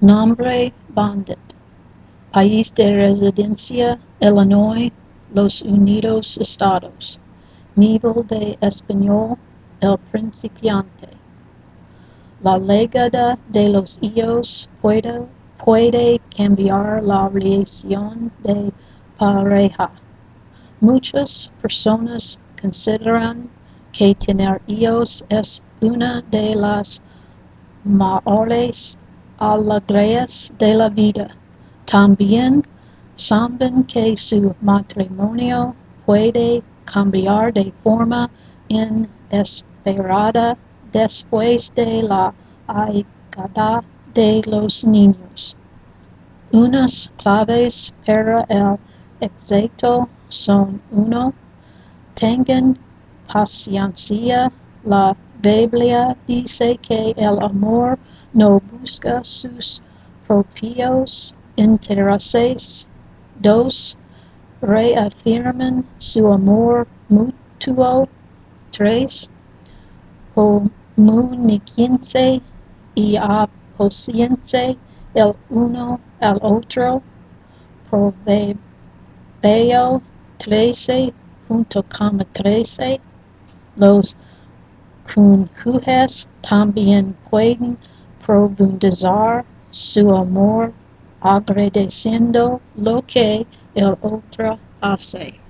Nombre Bandit. País de residencia: Illinois, Los Unidos Estados. Nivel de español: el principiante. La llegada de los hijos puede cambiar la relación de pareja. Muchas personas consideran que tener hijos es una de las mayores alegrías de la vida. También saben que su matrimonio puede cambiar de forma inesperada después de la llegada de los niños. Unas claves para el éxito son: 1. Tengan paciencia. La Biblia dice que el amor no busca sus propios intereses. 2. Reafirmen su amor mutuo. 3. Comuníquense y apóyense el uno al otro. Proverbio 13.13. Los cónyuges también pueden profundizar su amor agradeciendo lo que el otro hace.